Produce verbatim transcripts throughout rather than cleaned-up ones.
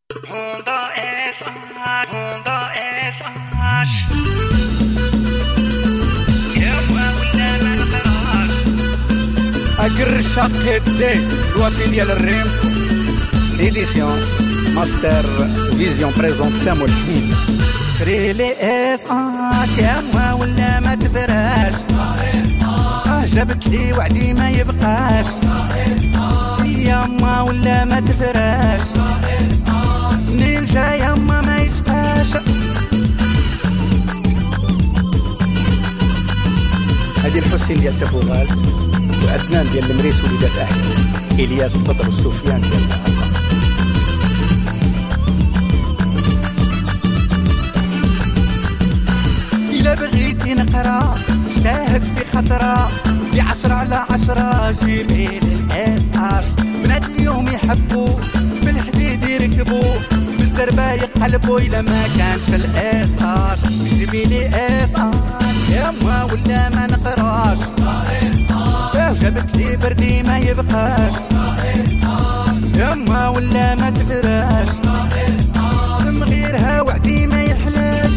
هوندا اس آش هوندا اس آش يما ولا ما نقراش أجر شاق دي الوفي ديال الريم إديسيون ماستر فيزيون بريزونت سامو الحين. شري لي اس آش يما ولا ما تفراش اه جابت لي وعدي ما يبقاش يما ولا ما تفراش منين جا يما ما يسقاش. هذه الحسين ديال تفوغال وعدنان ديال المريس وليدات أحمد إلياس بدر السفيان ديال العطا. إلا بغيتي نقرا اجتهد في خطرة بعشرة على عشرة جيبي للإس آش. بنات اليوم يحبوا بالحديد يركبوا بالزربة يقلبوا إلا ما كانش الإس آش. جيبي لي إس آش يما ولا ما نقراش اه جابت لي بردي ما يبقاش يما ولا ما تفراش من غيرها وعدي ما يحلاش.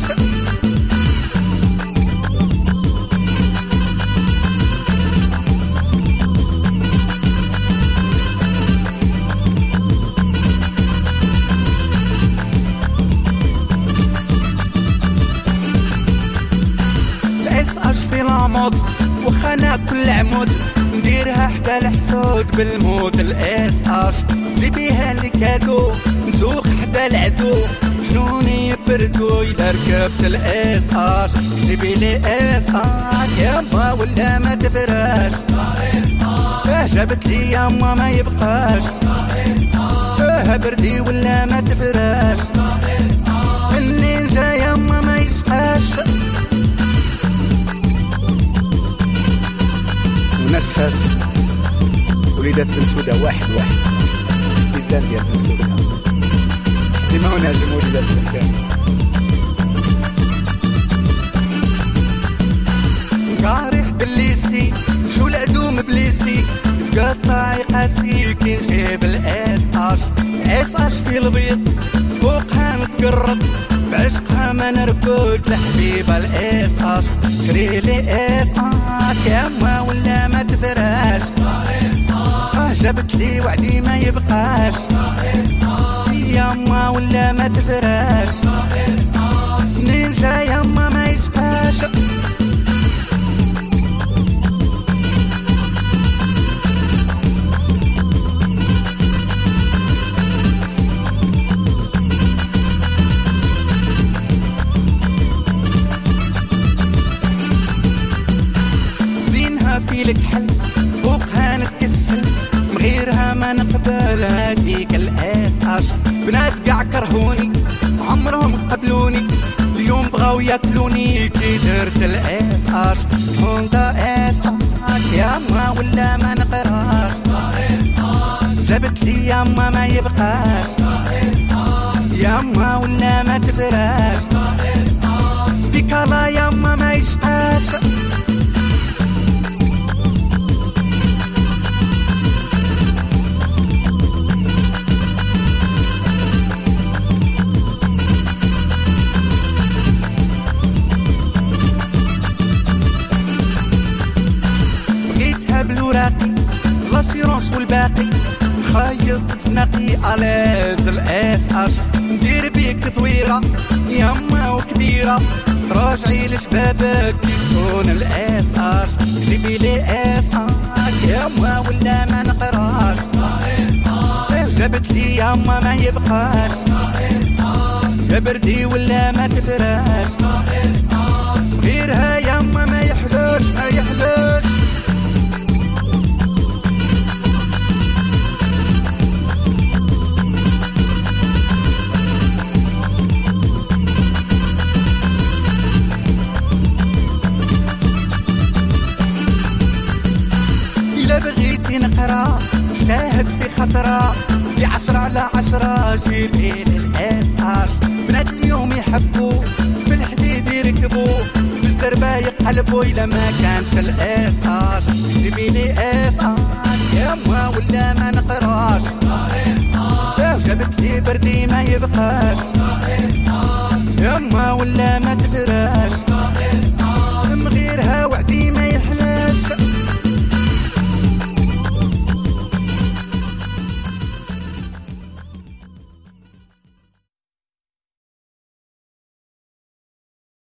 الاس اش في لامود وخانا كل عمود نديرها حتى الحسود بالمود. الاس اش جيبيها لي كادو نسوق حتى العدو جنوني يبردو إلا ركبت الاس اش. جيبي لي اس اش يما ولا ما تفراش اه جابت لي يما ما يبقاش اه بردي ولا ما تفراش منين جا يما ما يسقاش. وناس فاس وليدات بن سوده واحد واحد وليدان ديال بن سوده زيما ونهجم وليدات بن كامل. قارح بالليسي شو العدوم بليسي قطع قاسي كي نجيب الاس اش. اس اش في البيض فوقها نتقرب بعشقها ما نركض لحبيبة الاس اش. شري لي اس اش يما ولا ما تفراش اه جابت لي وعدي ما يبقاش يما ولا ما تفراش منين جا يما ما يسقاش. في لك حل فوقها نتكسل مغيرها ما نقبل هاديك الاس اش. بنات قاع كرهوني عمرهم قبلوني اليوم بغاو ياكلوني كي درت الاس اش. هوندا اس اش يما ولا ما نقراش جابت لي يما ما يبقاش يما ولا ما تفراش بكالا يما ما يشقاش. بالوراقي لاسيرونس والباقي نخيط زنقي ألاز الاس اش. ندير بيك طويرة يما وكبيرة راجعي لشبابك يكون الاس اش. جيبي لي اس اش يما ولا ما نقراش جابت لي يما ما يبقاش يا بردي ولا ما تفراش غيرها يما ما يحلاش ما يحلاش. إلا بغيتي نقرا اجتهد في خطرة بعشرة على عشرة جيبي للإس آش. بنات اليوم يحبوا بالحديد يركبوا بالزربة يقلبوا إلا ما كانش الإس آش. جيبي لي إس آش يما ولا ما نقراش جابت لي بردي ما يبقاش يما ولا ما تفرق